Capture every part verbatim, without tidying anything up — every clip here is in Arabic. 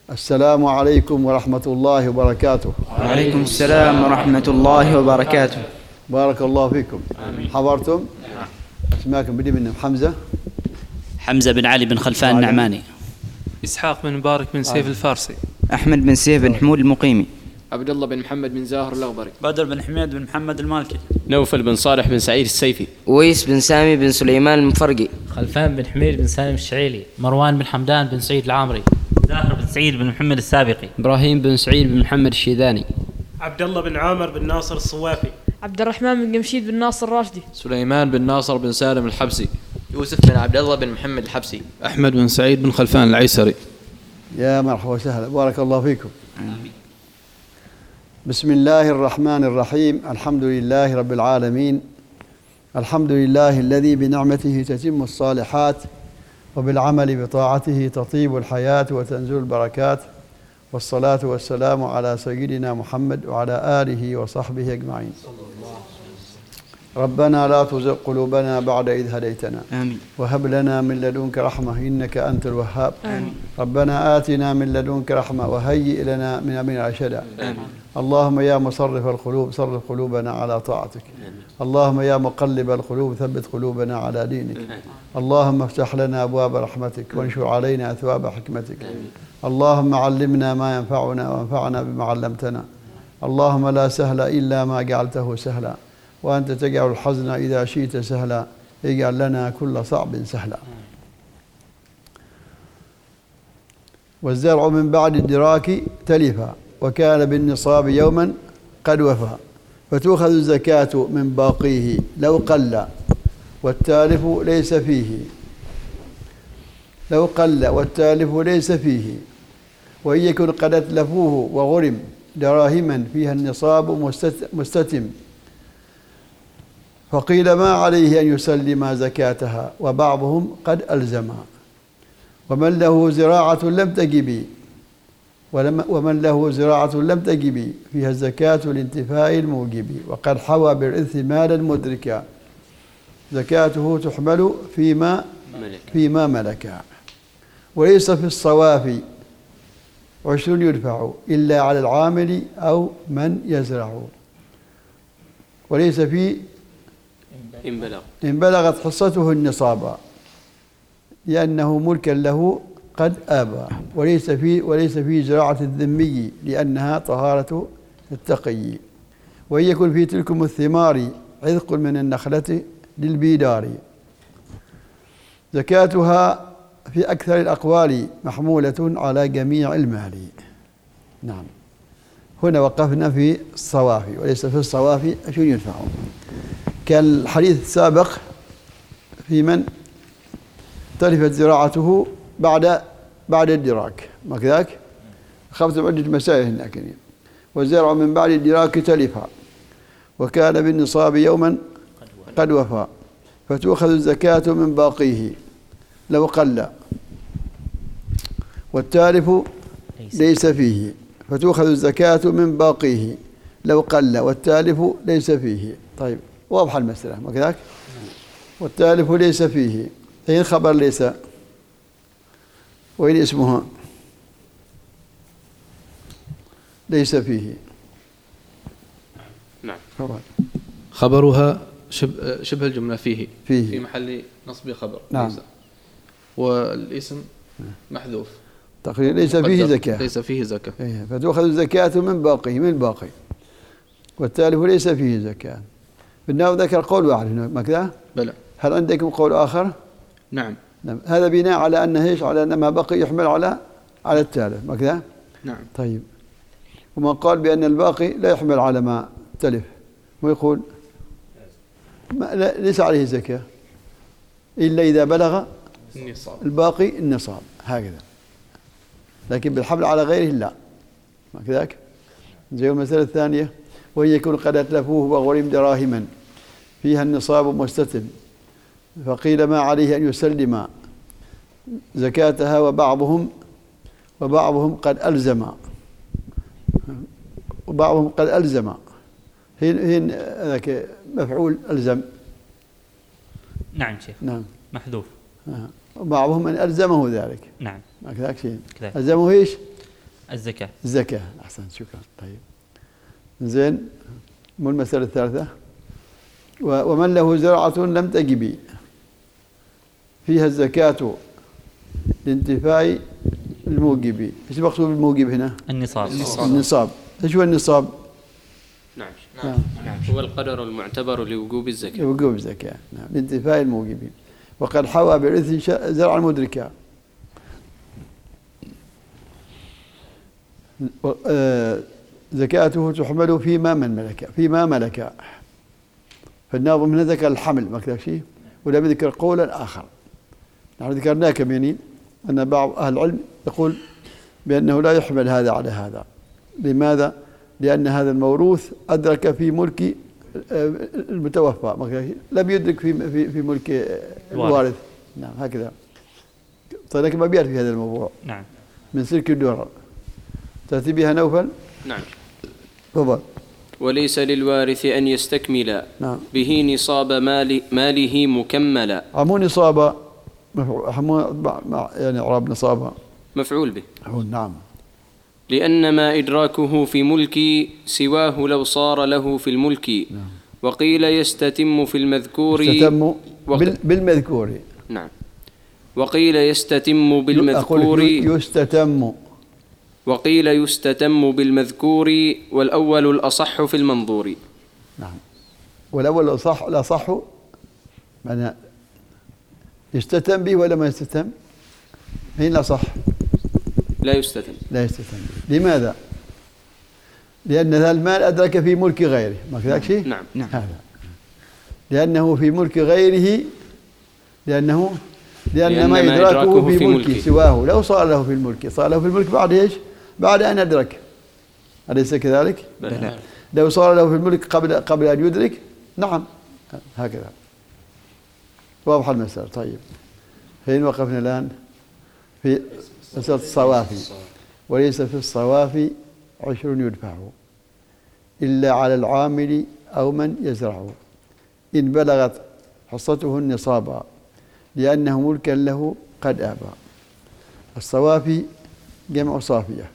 السلام عليكم ورحمة الله وبركاته. وعليكم السلام ورحمة الله وبركاته. بارك الله فيكم. آمين. حضرتم؟ اسماكم بدي منهم. حمزة حمزة بن علي بن خلفان النعماني. إسحاق بن مبارك بن سيف الفارسي. أحمد بن سيف بن حمود المقيمي. عبد الله بن محمد بن زاهر الأغبري. بدر بن حميد بن محمد المالكي. نوفل بن صالح بن سعيد السيفي. ويس بن سامي بن سليمان المفرقي. خلفان بن حميد بن سالم الشعيلي. مروان بن حمدان بن سعيد العامري. زاهر بن سعيد بن محمد السابقي. إبراهيم بن سعيد بن محمد الشيداني. عبد الله بن عامر بن ناصر الصوافي. عبد الرحمن بن قمشيد بن ناصر الراشدي. سليمان بن ناصر بن سالم الحبسي. يوسف بن عبد الله بن محمد الحبسي. أحمد بن سعيد بن خلفان العيسري. يا مرحبا وسهلا، بارك الله فيكم. بسم الله الرحمن الرحيم. الحمد لله رب العالمين، الحمد لله الذي بنعمته تتم الصالحات وبالعمل بطاعته تطيب الحياة وتنزل البركات، والصلاة والسلام على سيدنا محمد وعلى آله وصحبه أجمعين. ربنا لا تزغ قلوبنا بعد إذ هديتنا. آمين. وهب لنا من لدنك رحمة إنك أنت الوهاب. آمين. ربنا آتنا من لدنك رحمة وهيئ لنا من أمرنا رشدا. اللهم يا مصرف القلوب صرف قلوبنا على طاعتك. آمين. اللهم يا مقلب القلوب ثبت قلوبنا على دينك. آمين. اللهم افتح لنا أبواب رحمتك وانشر علينا أثواب حكمتك. آمين. اللهم علمنا ما ينفعنا وانفعنا بما علمتنا. اللهم لا سهل إلا ما جعلته سهلا، وأنت تجعل الحزن إذا شئت سهلا، اجعل لنا كل صعب سهلا. والزرع من بعد الدراك تلفا، وكان بالنصاب يوما قد وفى، فتؤخذ الزكاة من باقيه لو قل والتالف ليس فيه، لو قل والتالف ليس فيه، وإن يكن قد أتلفوه وغرم دراهما فيها النصاب مستتم، فقيل ما عليه أن يسلم زكاتها، وبعضهم قد ألزم. ومن له زراعة لم تجب ومن له زراعة لم تجب فيها الزكاة لانتفاء الموجب، وقد حوى بالإرث مالا مدركا، زكاته تحمل فيما فيما ملكا. وليس في الصوافي عشر يدفع إلا على العامل أو من يزرع. وليس في إن بلغ إن بلغت حصته النصاب، لأنه ملكا له قد آبى. وليس في وليس في زراعة الذمي لأنها طهارة التقي. وإن يكن في تلكم الثمار عذق من النخلة للبيدار، زكاتها في أكثر الأقوال محمولة على جميع المال. نعم، هنا وقفنا في الصوافي، وليس في الصوافي شو ينفع. كان الحديث السابق في من تلفت زراعته بعد بعد الدراك، ما كذاك؟ خفت عدة مسائل هناك. والزرع من بعد الدراك تلفا، وكان بالنصاب يوما قد وفى، فتؤخذ الزكاة من باقيه لو قل والتالف ليس فيه، فتؤخذ الزكاة من باقيه لو قل والتالف ليس فيه. طيب، واضحة المسألة، ما كذاك؟ والتالف ليس فيه، أين خبر ليس؟ وين اسمها؟ ليس فيه. نعم. خبر. خبرها شبه, شبه الجملة فيه فيه في محل نصب خبر. نعم. ليس. والاسم محذوف تقريبا ليس فيه زكاة. ليس فيه زكاة. إيه. فتؤخذ الزكاة من باقي من الباقي، والتالف ليس فيه زكاة. بالناو ذكر قول واحد هنا، ما كذا؟ بلى. هل عندكم قول آخر؟ نعم. نعم. هذا بناء على أنه إيش؟ على أن ما بقي يحمل على على التالف، ما كذا؟ نعم. طيب، ومن قال بأن الباقي لا يحمل على ما تلف ويقول ما ليس عليه زكاة إلا إذا بلغ النصاب الباقي النصاب، هكذا. لكن بالحمل على غيره لا، ما كذاك؟ زي المسألة الثانية، وإن يكون قد أتلفوه وغرم دراهما فيها النصاب مستتم، فقيل ما عليه أن يسلم زكاتها، وبعضهم وبعضهم قد ألزم وبعضهم قد ألزم هين هين ذاك مفعول ألزم. نعم شيخ. نعم. محذوف. آه. وبعضهم من ألزمه ذلك. نعم. ما كذاك شيء. كذلك. ألزمه إيش؟ الزكاة. الزكاة، أحسن، شكرا. طيب زين، مو المسألة الثالثة. ومن له زرعة لم تجب فيها الزكاة لانتفاء الموجب. ايش المقصود بالموجب هنا؟ النصاب. النصاب. ايش هو النصاب؟ نعم. نعم. نعم. هو القدر المعتبر لوجوب الزكاة. لوجوب الزكاة، نعم، لانتفاء الموجب. وقد حوى بالإرث زرعا مدركا. زكاته تحمل فيما من ملك فيما ملك. فالناظم هنا ذكر الحمل ما كذا شيء، ولم يذكر قولا آخر. نحن ذكرناه كمينين أن بعض أهل العلم يقول بأنه لا يحمل هذا على هذا. لماذا؟ لأن هذا الموروث أدرك في ملك المتوفى، لم يدرك في في في ملك الوارث. نعم هكذا. طيب لكن ما بيعرف في هذا الموضوع. نعم. من سلك الدرر. تأتي بها نوفل. نعم. تفضل. وليس للوارث أن يستكمل نعم. به نصاب مال ماله مكملا. عمو نصاب يعني إعراب نصاب مفعول به. نعم. لأن ما إدراكه في ملك سواه لو صار له في الملك. نعم. وقيل يستتم في المذكور. يستتم بالمذكور. نعم. وقيل يستتم بالمذكور. يستتم. وقيل يستتم بالمذكور، والأول الأصح في المنظور. نعم. والأول الأصح الأصح معنى يستتم به ولا ما يستتم؟ هين الأصح؟ لا يستتم. لا يستتم. لماذا؟ لأن ذا المال أدرك في ملك غيره، ما كذاك شيء؟ نعم. نعم. هذا لأنه في ملك غيره، لأنه لأن, لأن ما إدراكه في, في ملك سواه لو صار له في الملك، صار له في الملك بعد إيش؟ بعد أن أدرك. أليس كذلك؟ بلى. لو صار له في الملك قبل قبل أن يدرك، نعم هكذا. واضح المسألة. طيب فين وقفنا الآن؟ في مسألة الصوافي. وليس في الصوافي عشر يدفع إلا على العامل أو من يزرع إن بلغت حصته النصاب لأنه ملكا له قد آبى. الصوافي جمع صافية.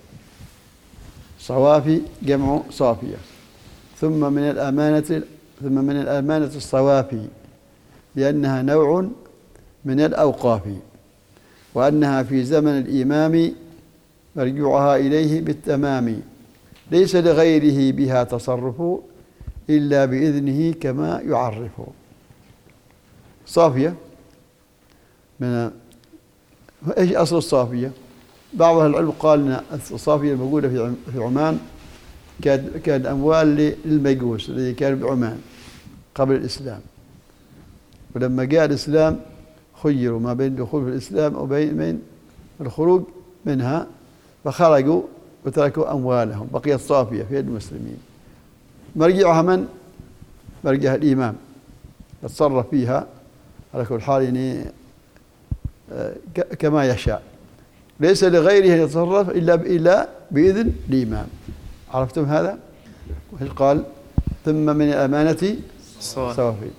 صوافي جمع صافية. ثم من الأمانة ثم من الأمانة الصوافي لأنها نوع من الأوقاف، وأنها في زمن الإمام مرجوعها إليه بالتمام، ليس لغيره بها تصرف إلا بإذنه كما يعرف. صافية من ايش اصل الصافيه؟ بعض اهل العلم قال ان الصافيه الموجوده في في عمان كانت كانت اموال للمجوس الذي كانوا بعمان قبل الاسلام، ولما جاء الاسلام خيروا ما بين الدخول في الاسلام وبين الخروج منها، فخرجوا وتركوا اموالهم، بقيت صافيه في يد المسلمين. مرجعها من؟ مرجعها الامام يتصرف فيها على كل حال يعني كما يشاء، ليس لغيره أن يتصرف إلا إلا بإذن الإمام. عرفتم هذا؟ قال ثم من الأمانة صوافي،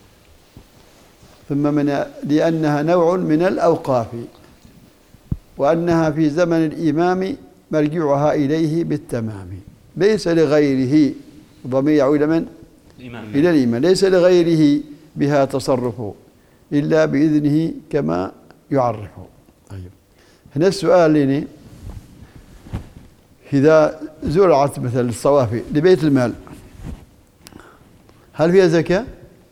ثم من لأنها نوع من الأوقاف، وأنها في زمن الإمام مرجعها إليه بالتمام، ليس لغيره. الضمير يعود من؟ إلى الإمام. ليس لغيره بها تصرف إلا بإذنه كما يعرفه. طيب هنا السؤال لي، إذا زرعت مثل الصوافي لبيت المال هل فيها زكاة؟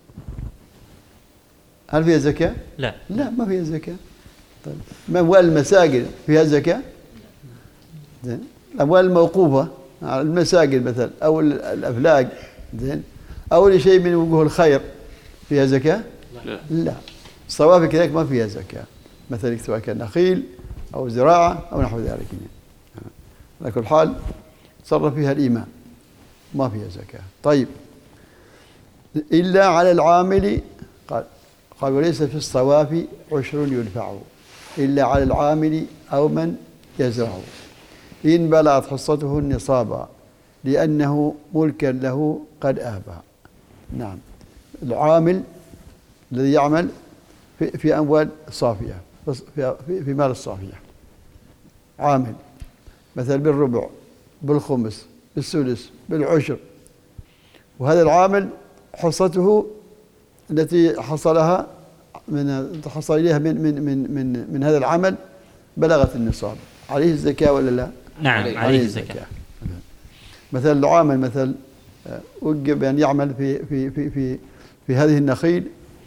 هل فيها زكاة؟ لا. لا ما فيها زكاة. طيب أموال المساجد فيها زكاة؟ زين. الأموال الموقوفة على المساجد مثلا أو الأفلاك زين أو شيء من وجوه الخير فيها زكاة؟ لا. لا. الصوافي كذلك ما فيها زكاة، مثلا سواء كان نخيل أو زراعة أو نحو ذلك. على كل حال تصرف فيها الإمام، ما فيها زكاة. طيب إلا على العامل، قال قال وليس في الصوافي عشر يدفع إلا على العامل أو من يزرع إن بلغت حصته النصاب لأنه ملكا له قد آبى. نعم، العامل الذي يعمل في, في أموال صافية، في, في مال الصافية عامل، مثلا بالربع، بالخمس، بالسدس، بالعشر. وهذا العامل حصته التي حصلها من حصل إليها من من من من من هذا العمل بلغت النصاب، عليه الزكاة ولا لا؟ نعم عليه, عليه الزكاة. الزكاة. مثلا العامل مثل وجب أن يعمل في في في في في هذه النخيل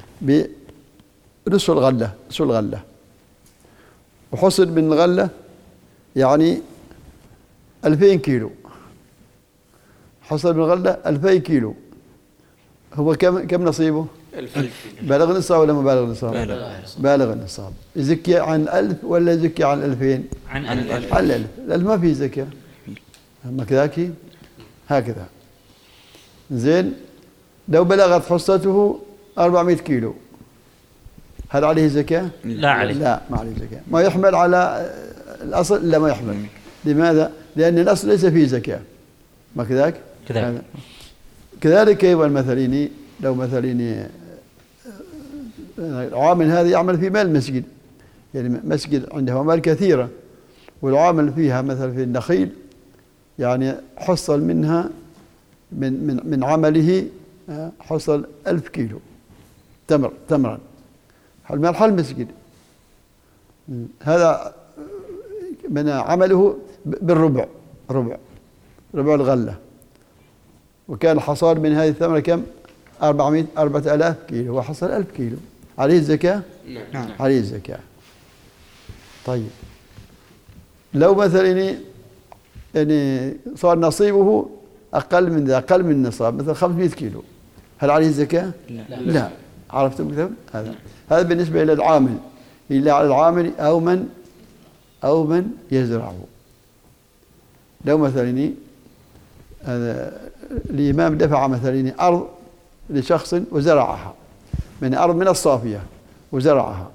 بنصف الغلة، نصف الغلة، وحصل من الغلة يعني ألفين كيلو، حصل من الغلة ألفين كيلو، هو كم كم نصيبه؟ بالغ النصاب ولا ما بالغ النصاب؟ بالغ النصاب. يزكي عن ألف ولا يزكي عن ألفين؟ عن ألف. عن ألف. الألف ما فيه زكاة. أما كذاك هكذا. زين، لو بلغت حصته أربعمائة كيلو هل عليه زكاة؟ لا عليه. لا ما عليه زكاة. ما يحمل على الأصل لا ما يحمل. لماذا؟ لأن الأصل ليس فيه زكاة. ما كذاك؟ كذلك. كذلك أيضا مثلين لو مثلين العامل هذا يعمل في مال المسجد، يعني مسجد عنده أموال كثيرة والعامل فيها مثلا في النخيل يعني حصل منها من من من عمله حصل ألف كيلو تمر تمرا من حل المسجد، هذا من عمله بالربع ربع ربع الغلة، وكان الحصاد من هذه الثمرة كم؟ أربعمائة أربعة آلاف كيلو، وحصل ألف كيلو، عليه الزكاة؟ نعم عليه الزكاة. طيب لو مثلا يعني صار نصيبه أقل من ذا، أقل من النصاب، مثلا خمسمائة كيلو، هل عليه الزكاة؟ لا, لا. عرفتم كيف؟ هذا هذا بالنسبة إلى العامل، إلا على العامل أو من أو من يزرعه. لو مثلا هذا الإمام دفع مثلا أرض لشخص وزرعها، من أرض من الصافية وزرعها،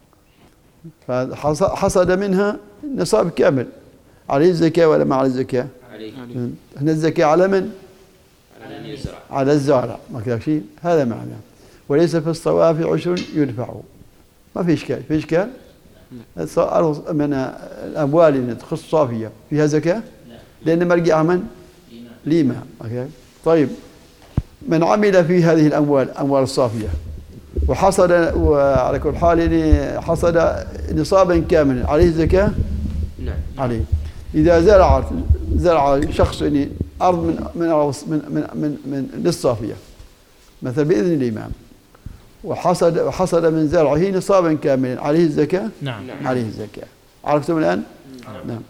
فحصد منها نصاب كامل، عليه الزكاة ولا ما عليه الزكاة؟ عليه. هنا الزكاة على من؟ على الزرع. على الزارع، ما كذا شيء، هذا معناه. وليس في الصوافي عشر يدفع، ما في إشكال، في إشكال؟ أرض من الأموال اللي تخص الصافية فيها زكاة؟ لأن مرجعها من؟ ليما. طيب من عمل في هذه الأموال أموال الصافية وحصد وعلى كل حال حصد نصابا كاملا، عليه الزكاة؟ نعم عليه. إذا زرع زرع شخص يعني أرض من من من من من, من للصافية مثلا بإذن الإمام، وحصد وحصد من زرعه نصابا كاملا، عليه الزكاة؟ نعم عليه الزكاة. عرفتم الآن؟ نعم, نعم.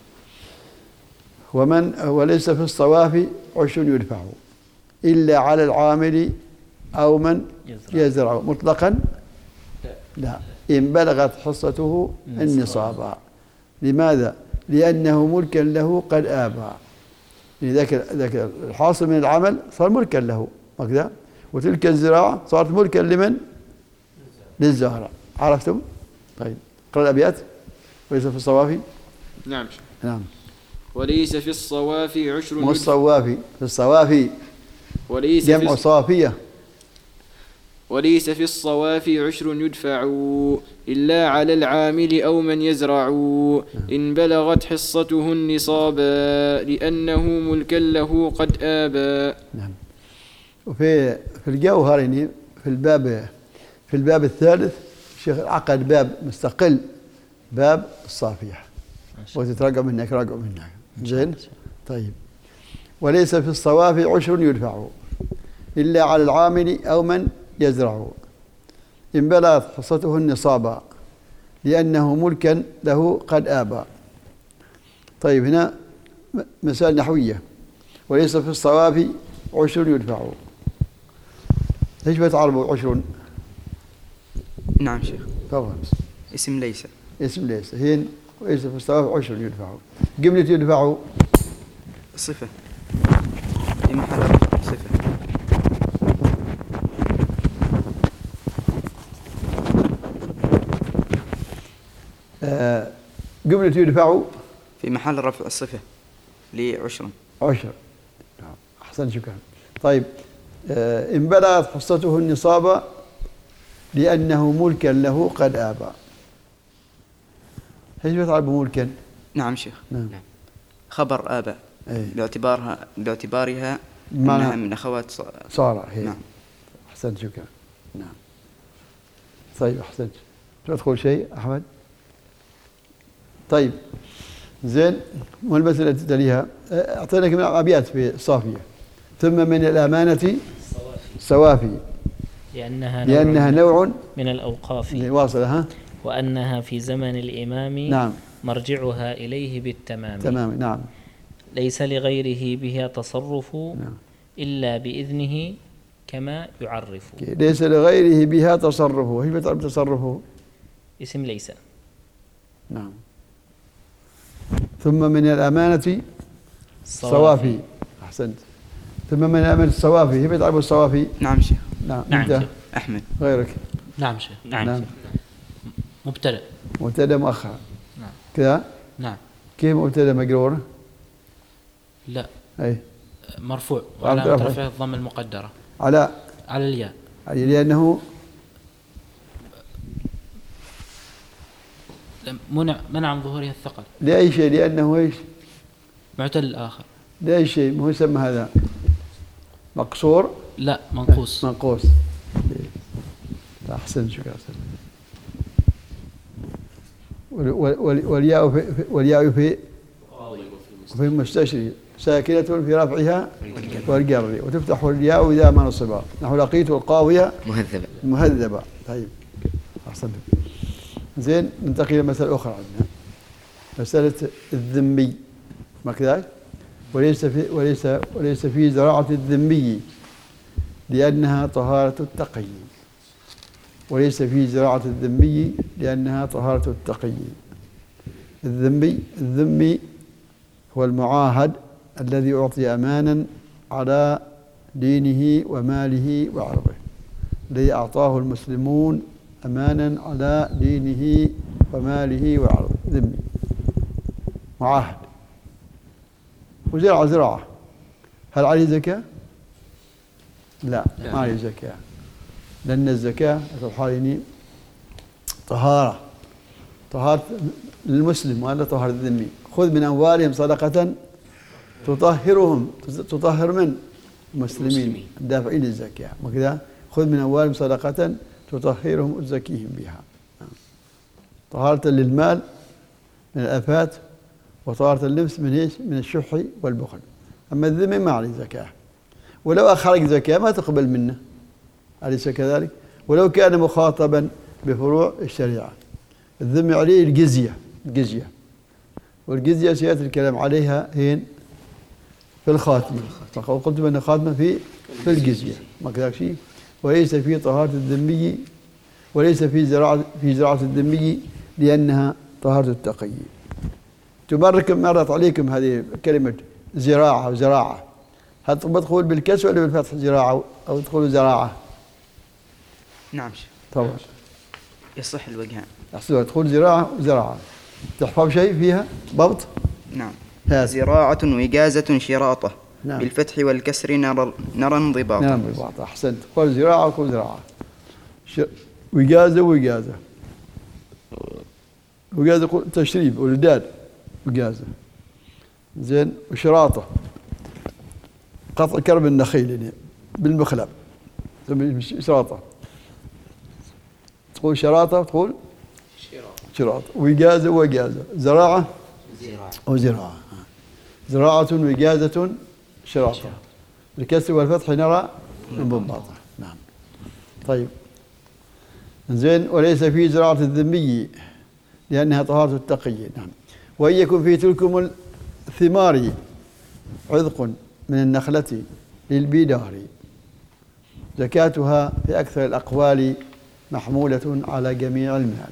ومن وليس في الصوافي عشر يدفع إلا على العامل أو من يزرع مطلقا؟ لا، إن بلغت حصته النصاب. لماذا؟ لأنه ملكا له قد آبى، ذاك ذاك الحاصل من العمل صار ملكا له هكذا، وتلك الزراعة صارت ملكا لمن؟ للزارع. عرفتم؟ طيب قرأ الأبيات. وليس في الصوافي؟ نعم نعم. وليس في الصوافي عشر مو الصوافي، في الصوافي وليس جمع صافية. وليس في الصوافي عشر يدفع إلا على العامل أو من يزرع إن بلغت حصته النصاب لأنه ملكا له قد آبى. نعم. وفي في الجوهر يعني في الباب في الباب الثالث الشيخ عقد باب مستقل، باب الصافية، وتتراجع منك راجع منك. زين. طيب وليس في الصوافي عشر يدفع إلا على العامل أو من يزرع إن بلغت حصته النصاب لأنه ملكا له قد آبى. طيب هنا مسائل نحوية. وليس في الصوافي عشر يدفع، ايش بتعربوا عشر؟ نعم شيخ. تفضل. اسم ليس. اسم ليس. هين وليس في الصوافي عشر يدفع. جملة يدفع صفة في محل رفع صفة. آه جملة يدفع في محل رفع الصفة لعشر. عشر. أحسن شكرا. طيب آه إن بلغت حصته النصاب لأنه ملكا له قد آبى، ايش بتعرف ملكا؟ نعم شيخ. نعم. خبر آباء أي. باعتبارها باعتبارها معنى أنها من أخوات سارة. هي. نعم. أحسنت شكرا. نعم. طيب أحسنت. تدخل شيء أحمد؟ طيب زين. والمسألة التي تليها أعطيناك من أبيات في الصافية. ثم من الأمانة الصوافي لأنها, لأنها نوع من الأوقاف واصلة. وأنها في زمن الإمام نعم. مرجعها إليه بالتمام. تمام. نعم. ليس لغيره بها تصرف نعم. إلا بإذنه كما يعرف. ليس لغيره بها تصرفه. كيف تعرف تصرفه؟ اسم ليس. نعم. ثم من الأمانة الصوافي. أحسنت. ثم من الأمانة الصوافي. كيف تعرف الصوافي؟ نعم شيخ. نعم. نعم شيخ. أحمد. غيرك؟ نعم شيخ. نعم, نعم. مبتدأ. مبتدأ مؤخر. نعم. كذا؟ نعم. كيف مبتدأ مجرور؟ لا. أي. مرفوع وعلامة رفعه الضم المقدرة. على على الياء. لأنه منع منع عن ظهورها الثقل. لأي شيء؟ لأنه إيش؟ معتل الآخر. لأي شيء؟ ما هو يسمى هذا مقصور؟ لا منقوص. منقوص. أحسن شكرا. والياء في والياء في في المستشري ساكنة في رفعها والجر وتفتح الياء إذا ما نصبها نحو لقيت القاوية مهذبة مهذبة. طيب أحسنت. زين. ننتقل إلى مسألة أخرى عندنا مسألة الذمي ما كذلك. وليس في وليس وليس في زراعة الذمي لأنها طهارة التقي. وليس في زراعة الذمي لأنها طهارة التقي. الذمي الذمي هو المعاهد الذي أعطي أمانا على دينه وماله وعرضه. الذي أعطاه المسلمون أمانا على دينه وماله وعرضه. ذمي معاهد. وزرع زراعة. هل عليه زكاة؟ لا ما عليه زكاة. لأن الزكاة في الحالين طهارة طهارة للمسلم ولا طهارة الذمي. خذ من أموالهم صدقة تطهرهم تطهر من المسلمين الدافعين للزكاة وكذا. خذ من أموالهم صدقة تطهرهم وتزكيهم بها. طهارة للمال من الآفات وطهارة اللبس من ايش؟ من الشح والبخل. أما الذمي ما عليه زكاة. ولو أخرج زكاة ما تقبل منه. أليس كذلك؟ ولو كان مخاطبا بفروع الشريعة. الذمي عليه الجزية الجزية والجزية سيأتي الكلام عليها هين في الخاتمة. قلت بأن الخاتمة في في الجزية ما كذلك شيء. وليس في طهارة الذمي وليس في زراعة في زراعة الذمي لأنها طهارة التقي. تمركم مرت عليكم هذه كلمة زراعة وزراعة. هل تدخل بالكسر ولا بالفتح زراعة أو تدخل زراعة؟ نعم طبعا يصح الوجهان. أحسن. تدخل زراعة وزراعة. تحفظ شيء فيها ضبط؟ نعم. زراعة وإجازة شراطة. نعم. بالفتح والكسر نرى نرى انضباطا. نرى انضباطا. أحسنت. قل زراعة وقل زراعة. وإجازة وإجازة. وإجازة قل تشريب ولداد وإجازة. زين. وشراطة قطع كرب النخيل يعني بالمخلب شراطة. تقول شراطة تقول شراطة. وإجازة وإجازة. زراعة وزراعة. زراعة وإجازة شراطة. الكسر والفتح نرى انضباطا. نعم. طيب زين. وليس في زراعة الذمي لأنها طهارة التقي. نعم. وإن يكن في تلكم الثمار عذق من النخلة للبيدار زكاتها في أكثر الأقوال محمولة على جميع المال.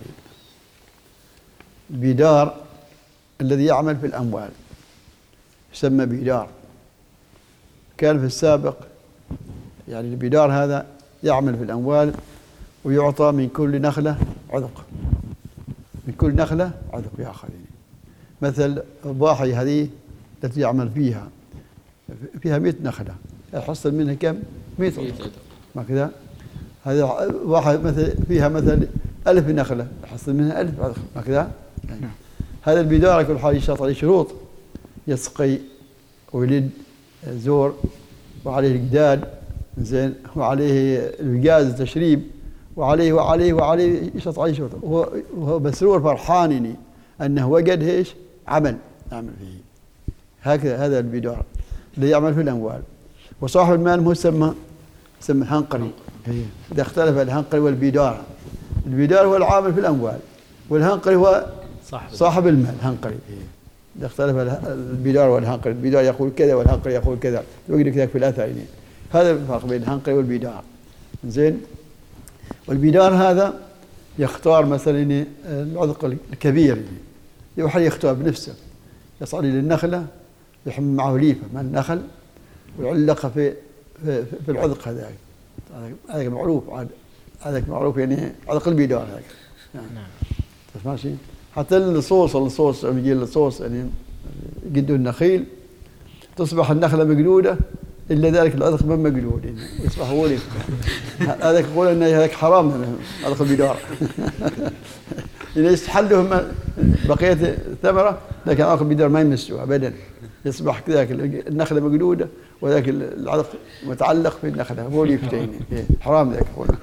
البيدار الذي يعمل في الأموال يسمى بيدار. كان في السابق يعني البيدار هذا يعمل في الأموال ويعطى من كل نخلة عذق. من كل نخلة عذق يأخذ. مثل الضاحية هذه التي يعمل فيها فيها مئة نخلة يحصل منها كم؟ مئة عذق. ما كذا. هذا واحد مثل فيها مثل ألف نخلة يحصل منها ألف عذق. ما كذا. هذا البيدار كل حال يشترط عليه شروط يسقي ويلد زور وعليه الجداد زين وعليه الوقاز التشريب وعليه وعليه وعليه يشط عليه شرط وهو مسرور فرحانني أنه وجد إيش عمل يعمل فيه. هكذا هذا البدار اللي يعمل في الأموال. وصاحب المال هو سمى سمى الهنقري. إذا اختلف الهنقري والبدار، البدار هو العامل في الأموال والهنقري هو صاحب, صاحب المال هنقري. إذا اختلف البدار والهنقري، البدار يقول كذا والهنقري يقول كذا، يوجد كذا في الأثرين. هذا الفرق بين الهنقري والبدار. زين. والبدار هذا يختار مثلا العذق الكبير، يوحي يختار بنفسه، يصعد إلى النخلة يحمل معه ليفة من النخل ويعلقها في في, في العذق هذاك. هذا معروف، هذا معروف يعني عذق البدار هذاك. نعم. ماشي. حتى اللصوص اللصوص يجي اللصوص يعني قدوا النخيل تصبح النخلة مقلودة إلا ذلك العذق ما مقلود يعني يصبح هو ليفة. هذاك يقول أن هذاك حرام عذق البدار. إذا يستحلهم بقية الثمرة لكن عذق البدار ما يمسوها أبدا، يصبح كذاك النخلة مقلودة وذاك العذق متعلق في النخلة هو ليفتين. حرام ذاك هو.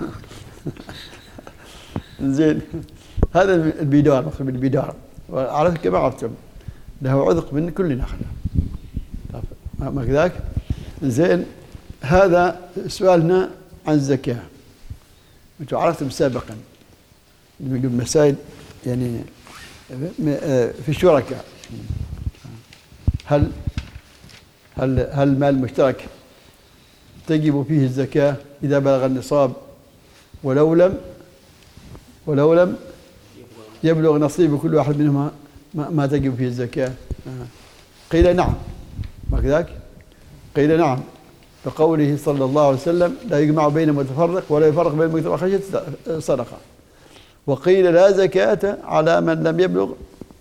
زين. هذا البدار مقصود البدار. وعرفت كما عرفتم له عذق من كل نخلة. ما كذاك. زين. هذا سؤالنا عن الزكاة. أنتم عرفتم سابقا المسائل يعني في الشركاء هل هل هل المال المشترك تجب فيه الزكاة إذا بلغ النصاب ولو لم ولو لم يبلغ نصيب كل واحد منهما ما, ما تجب فيه الزكاة؟ قيل نعم. ما كذاك؟ قيل نعم بقوله صلى الله عليه وسلم لا يجمع بين متفرق ولا يفرق بين متفرق خشية صدقة. وقيل لا زكاة على من لم يبلغ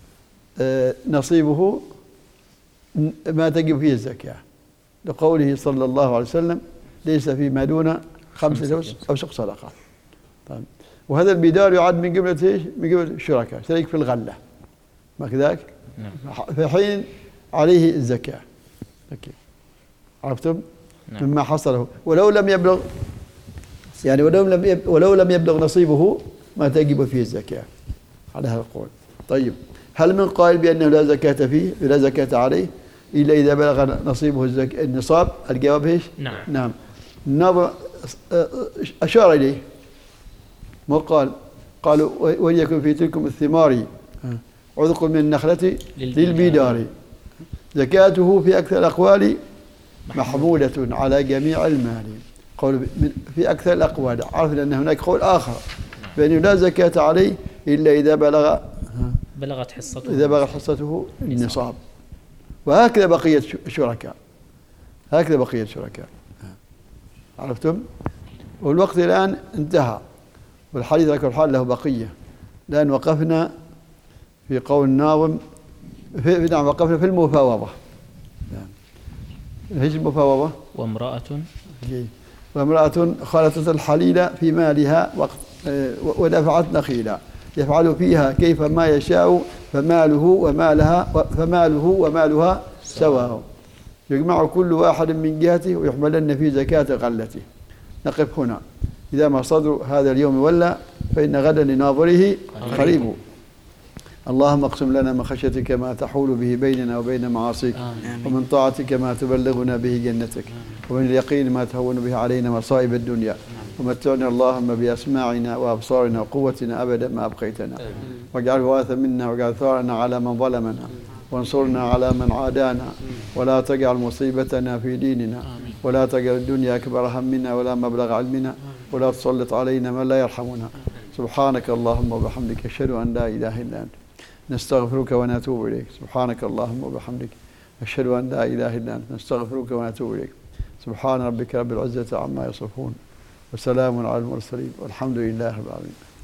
نصيبه ما تجب فيه الزكاة لقوله صلى الله عليه وسلم ليس فيما دون خمسة أوسق صدقة. طيب. وهذا البدار يعد من جملة ايش؟ من جملة الشركاء، شريك في الغلة. ما كذاك؟ في حين عليه الزكاة. أوكي. عرفتم؟ نعم. مما حصله ولو لم يبلغ يعني ولو لم يبلغ ولو لم يبلغ نصيبه ما تجب فيه الزكاة على هذا القول. طيب هل من قائل بأنه لا زكاة فيه ولا زكاة عليه إلا إذا بلغ نصيبه الزك... النصاب؟ الجواب ايش؟ نعم. نعم. النظر أشار إليه ما قال قالوا وليكن في تلكم الثمار عذق من النخلة للبدار زكاته في أكثر الأقوال محمولة على جميع المال. قول في أكثر الأقوال. عرفنا أن هناك قول آخر بأنه لا زكاة عليه إلا إذا بلغ بلغت حصته إذا بلغت حصته النصاب. وهكذا بقية الشركاء هكذا بقية الشركاء. عرفتم؟ والوقت الآن انتهى والحديث ذكر الحال له بقية. الآن وقفنا في قول الناظم في نعم وقفنا في المفاوضة. ايش المفاوضة؟ وامرأة وامرأة خالطت الحليل في مالها وقت ودفعت نخيلا يفعل فيها كيف ما يشاء فماله ومالها فماله ومالها سواء يجمع كل واحد من جهته ويحملن في زكاة غلته. نقف هنا. إذا ما صدر هذا اليوم ولا فإن غدا لناظره قريب. اللهم اقسم لنا من خشيتك ما تحول به بيننا وبين معاصيك ومن طاعتك ما تبلغنا به جنتك ومن اليقين ما تهون به علينا مصائب الدنيا ومتعنا اللهم بأسماعنا وأبصارنا وقوتنا أبدا ما أبقيتنا واجعل الوارث منا واجعل ثارنا على من ظلمنا وانصرنا على من عادانا ولا تجعل مصيبتنا في ديننا ولا تجعل الدنيا أكبر همنا ولا مبلغ علمنا ولا تسلط علينا من لا يرحمنا. سبحانك اللهم وبحمدك أشهد أن لا إله إلا أنت نستغفرك ونتوب إليك. سبحانك اللهم وبحمدك أشهد أن لا إله إلا أنت نستغفرك ونتوب إليك. سبحان ربك رب العزة عما يصفون وسلام على المرسلين والحمد لله رب العالمين.